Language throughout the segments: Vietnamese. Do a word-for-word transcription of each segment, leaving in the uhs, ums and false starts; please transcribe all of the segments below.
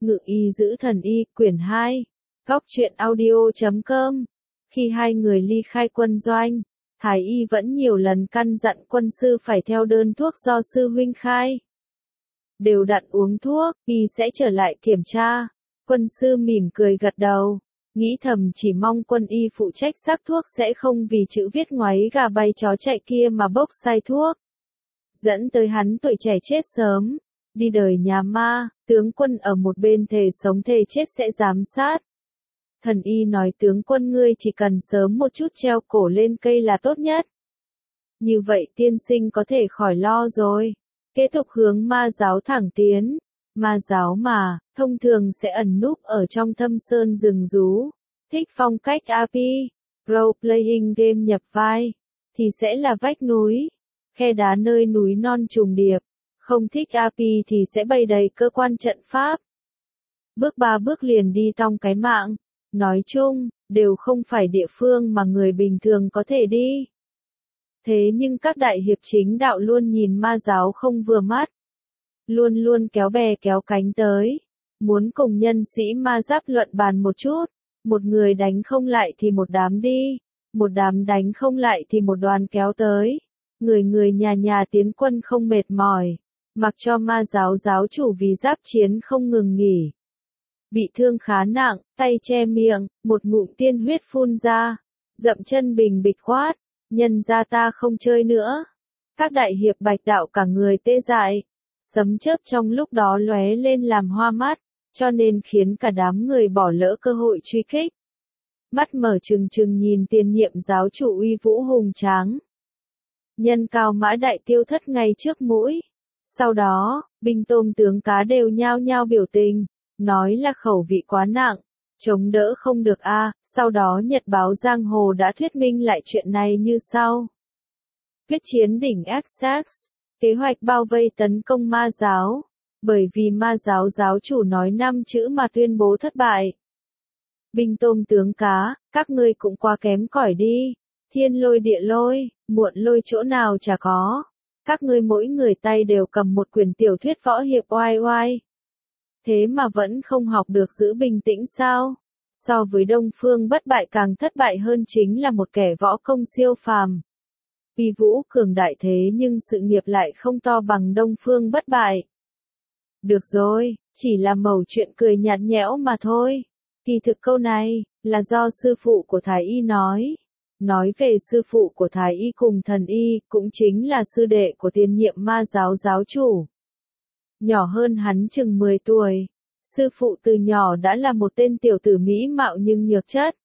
Ngự y giữ thần y, quyển hai. Góc truyện audio chấm com. Khi hai người ly khai quân doanh, Thái y vẫn nhiều lần căn dặn quân sư phải theo đơn thuốc do sư huynh khai. Đều đặn uống thuốc, y sẽ trở lại kiểm tra. Quân sư mỉm cười gật đầu, nghĩ thầm chỉ mong quân y phụ trách sắc thuốc sẽ không vì chữ viết ngoáy gà bay chó chạy kia mà bốc sai thuốc, dẫn tới hắn tuổi trẻ chết sớm, đi đời nhà ma. Tướng quân ở một bên thề sống thề chết sẽ giám sát. Thần y nói tướng quân ngươi chỉ cần sớm một chút treo cổ lên cây là tốt nhất. Như vậy tiên sinh có thể khỏi lo rồi. Kế tục hướng ma giáo thẳng tiến. Ma giáo mà, thông thường sẽ ẩn núp ở trong thâm sơn rừng rú. Thích phong cách rờ pê, role playing game nhập vai, thì sẽ là vách núi, khe đá nơi núi non trùng điệp. Không thích rờ pê thì sẽ bày đầy cơ quan trận pháp. Bước ba bước liền đi tong cái mạng. Nói chung, đều không phải địa phương mà người bình thường có thể đi. Thế nhưng các đại hiệp chính đạo luôn nhìn ma giáo không vừa mắt. Luôn luôn kéo bè kéo cánh tới. Muốn cùng nhân sĩ ma giáp luận bàn một chút. Một người đánh không lại thì một đám đi. Một đám đánh không lại thì một đoàn kéo tới. Người người nhà nhà tiến quân không mệt mỏi. Mặc cho ma giáo giáo chủ vì giáp chiến không ngừng nghỉ. Bị thương khá nặng, tay che miệng, một ngụm tiên huyết phun ra. Dậm chân bình bịch quát, nhân ra ta không chơi nữa. Các đại hiệp bạch đạo cả người tê dại. Sấm chớp trong lúc đó lóe lên làm hoa mắt, cho nên khiến cả đám người bỏ lỡ cơ hội truy kích. Mắt mở trừng trừng nhìn tiền nhiệm giáo chủ uy vũ hùng tráng. Nhân cao mã đại tiêu thất ngay trước mũi. Sau đó, binh tôm tướng cá đều nhao nhao biểu tình, nói là khẩu vị quá nặng, chống đỡ không được a. Sau đó Nhật báo Giang Hồ đã thuyết minh lại chuyện này như sau. Quyết chiến đỉnh Essex, kế hoạch bao vây tấn công ma giáo, bởi vì ma giáo giáo chủ nói năm chữ mà tuyên bố thất bại. Binh tôm tướng cá, các ngươi cũng quá kém cỏi đi, thiên lôi địa lôi, muộn lôi chỗ nào chả có. Các ngươi mỗi người tay đều cầm một quyển tiểu thuyết võ hiệp oai oai. Thế mà vẫn không học được giữ bình tĩnh sao? So với Đông Phương Bất Bại càng thất bại hơn chính là một kẻ võ công siêu phàm. Uy vũ cường đại thế nhưng sự nghiệp lại không to bằng Đông Phương Bất Bại. Được rồi, chỉ là mẩu chuyện cười nhạt nhẽo mà thôi. Kỳ thực câu này, là do sư phụ của Thái Y nói. Nói về sư phụ của Thái Y cùng thần y, cũng chính là sư đệ của tiền nhiệm ma giáo giáo chủ. Nhỏ hơn hắn chừng mười tuổi. Sư phụ từ nhỏ đã là một tên tiểu tử mỹ mạo nhưng nhược chất.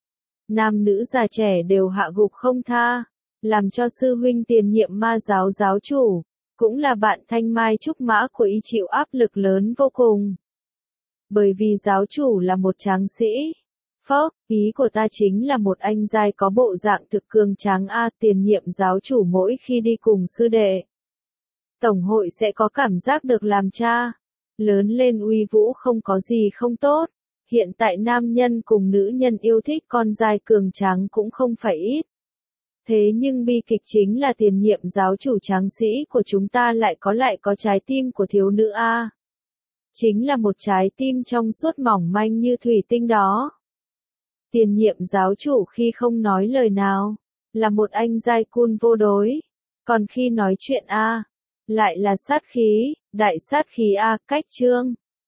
Nam nữ già trẻ đều hạ gục không tha. Làm cho sư huynh tiền nhiệm ma giáo giáo chủ, cũng là bạn thanh mai trúc mã của y chịu áp lực lớn vô cùng. Bởi vì giáo chủ là một tráng sĩ. Phốc, ý của ta chính là một anh giai có bộ dạng thực cường tráng a. Tiền nhiệm giáo chủ mỗi khi đi cùng sư đệ. Tổng hội sẽ có cảm giác được làm cha. Lớn lên uy vũ không có gì không tốt. Hiện tại nam nhân cùng nữ nhân yêu thích con giai cường tráng cũng không phải ít. Thế nhưng bi kịch chính là tiền nhiệm giáo chủ tráng sĩ của chúng ta lại có lại có trái tim của thiếu nữ a. Chính là một trái tim trong suốt mỏng manh như thủy tinh đó. Tiền nhiệm giáo chủ khi không nói lời nào, là một anh giai cun vô đối. Còn khi nói chuyện a, lại là sát khí, đại sát khí a. Cách chương.